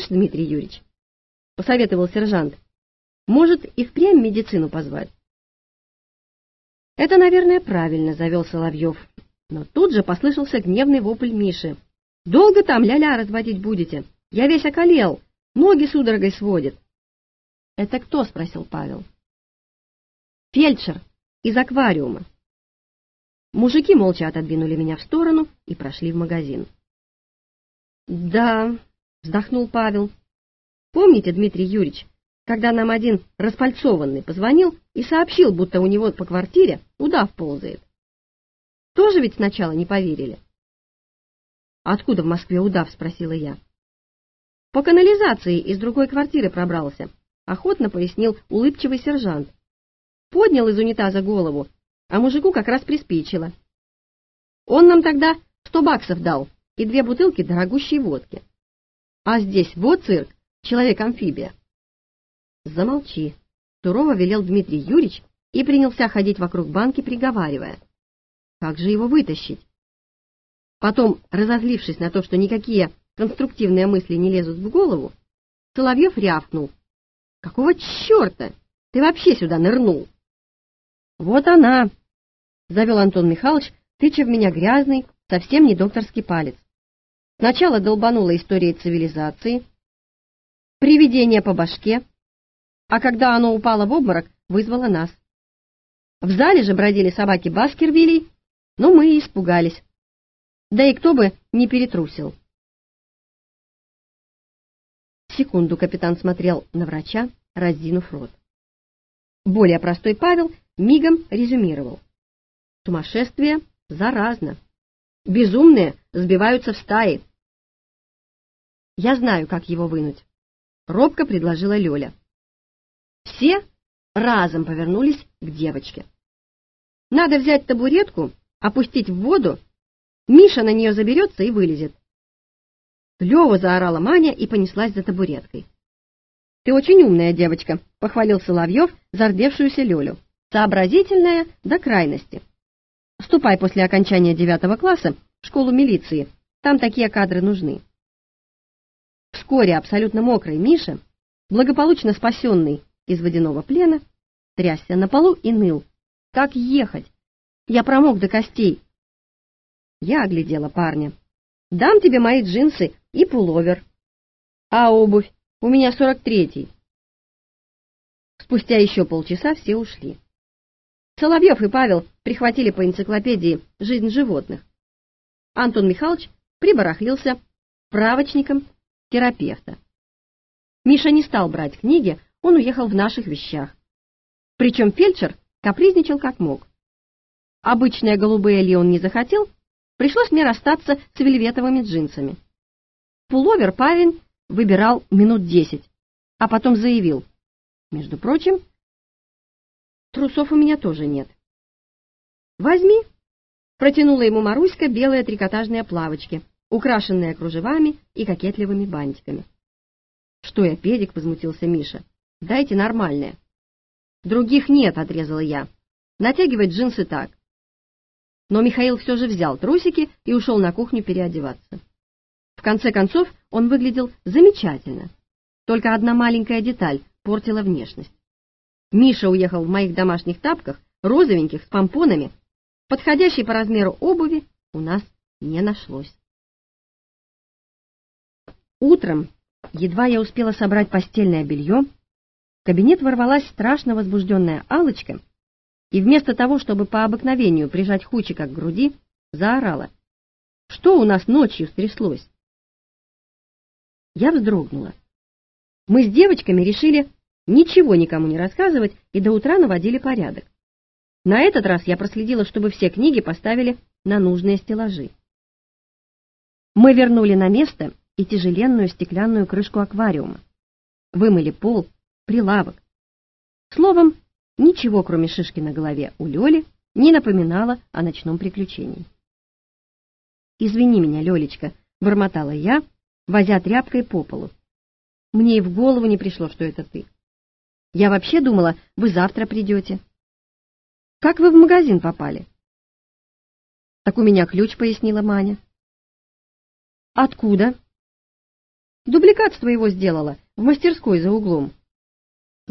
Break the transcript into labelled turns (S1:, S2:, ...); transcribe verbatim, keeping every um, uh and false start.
S1: «Знаешь, Дмитрий Юрьевич, — посоветовал сержант, — может, и впрямь медицину позвать?» «Это, наверное, правильно», — завел Соловьев. Но тут же послышался гневный вопль Миши. «Долго там ля-ля разводить будете? Я весь околел, ноги судорогой сводит». «Это кто?» — спросил Павел. «Фельдшер из аквариума». Мужики молча отодвинули меня в сторону и прошли в магазин. «Да», — вздохнул Павел. «Помните, Дмитрий Юрьевич, когда нам один распальцованный позвонил и сообщил, будто у него по квартире удав ползает? Тоже ведь сначала не поверили?» «Откуда в Москве удав?» — спросила я. «По канализации из другой квартиры пробрался», — охотно пояснил улыбчивый сержант. Поднял из унитаза голову, а мужику как раз приспичило. Он нам тогда сто баксов дал и две бутылки дорогущей водки. А здесь вот цирк, человек-амфибия. «Замолчи», — сурово велел Дмитрий Юрьевич и принялся ходить вокруг банки, приговаривая: «Как же его вытащить?» Потом, разозлившись на то, что никакие конструктивные мысли не лезут в голову, Соловьев рявкнул: «Какого черта ты вообще сюда нырнул?» «Вот она», — завел Антон Михайлович, тыча в меня грязный, совсем не докторский палец. Сначала долбанула историей цивилизации, привидение по башке, а когда оно упало в обморок, вызвало нас. В зале же бродили собаки Баскервилей, но мы и испугались. Да и кто бы не перетрусил. Секунду капитан смотрел на врача, раздвинув рот. Более простой Павел мигом резюмировал: «Сумасшествие заразно. Безумные сбиваются в стаи». «Я знаю, как его вынуть», — робко предложила Лёля. Все разом повернулись к девочке. «Надо взять табуретку, опустить в воду, Миша на нее заберется и вылезет». «Клёво!» — заорала Маня и понеслась за табуреткой. «Ты очень умная девочка», — похвалил Соловьев зардевшуюся Лёлю. «Сообразительная до крайности. Ступай после окончания девятого класса в школу милиции, там такие кадры нужны». Вскоре абсолютно мокрый Миша, благополучно спасенный из водяного плена, трясся на полу и ныл: «Как ехать? Я промок до костей». Я оглядела парня. «Дам тебе мои джинсы и пуловер. А обувь? У меня сорок третий». Спустя еще полчаса все ушли. Соловьев и Павел прихватили по энциклопедии «Жизнь животных». Антон Михайлович прибарахлился справочником терапевта. Миша не стал брать книги, он уехал в наших вещах. Причем фельдшер капризничал как мог. Обычные голубые ли он не захотел, пришлось мне расстаться с вельветовыми джинсами. Пуловер парень выбирал минут десять, а потом заявил: «Между прочим, трусов у меня тоже нет». «Возьми», — протянула ему Маруська белые трикотажные плавочки, украшенные кружевами и кокетливыми бантиками. «Что я, педик?» — возмутился Миша. «Дайте нормальные». «Других нет», — отрезала я. «Натягивать джинсы так». Но Михаил все же взял трусики и ушел на кухню переодеваться. В конце концов, он выглядел замечательно. Только одна маленькая деталь портила внешность. Миша уехал в моих домашних тапках, розовеньких, с помпонами. Подходящей по размеру обуви у нас не нашлось. Утром, едва я успела собрать постельное белье, в кабинет ворвалась страшно возбужденная Аллочка и вместо того, чтобы по обыкновению прижать Хучика к груди, заорала: «Что у нас ночью стряслось?» Я вздрогнула. Мы с девочками решили ничего никому не рассказывать и до утра наводили порядок. На этот раз я проследила, чтобы все книги поставили на нужные стеллажи. Мы вернули на место и тяжеленную стеклянную крышку аквариума. Вымыли пол, прилавок. Словом, ничего, кроме шишки на голове у Лёли, не напоминало о ночном приключении. «Извини меня, Лёлечка», — бормотала я, возя тряпкой по полу. «Мне и в голову не пришло, что это ты. Я вообще думала, вы завтра придете. Как вы в магазин попали?» «Так у меня ключ», — пояснила Маня. «Откуда?» Дубликат твоего сделала в мастерской за углом.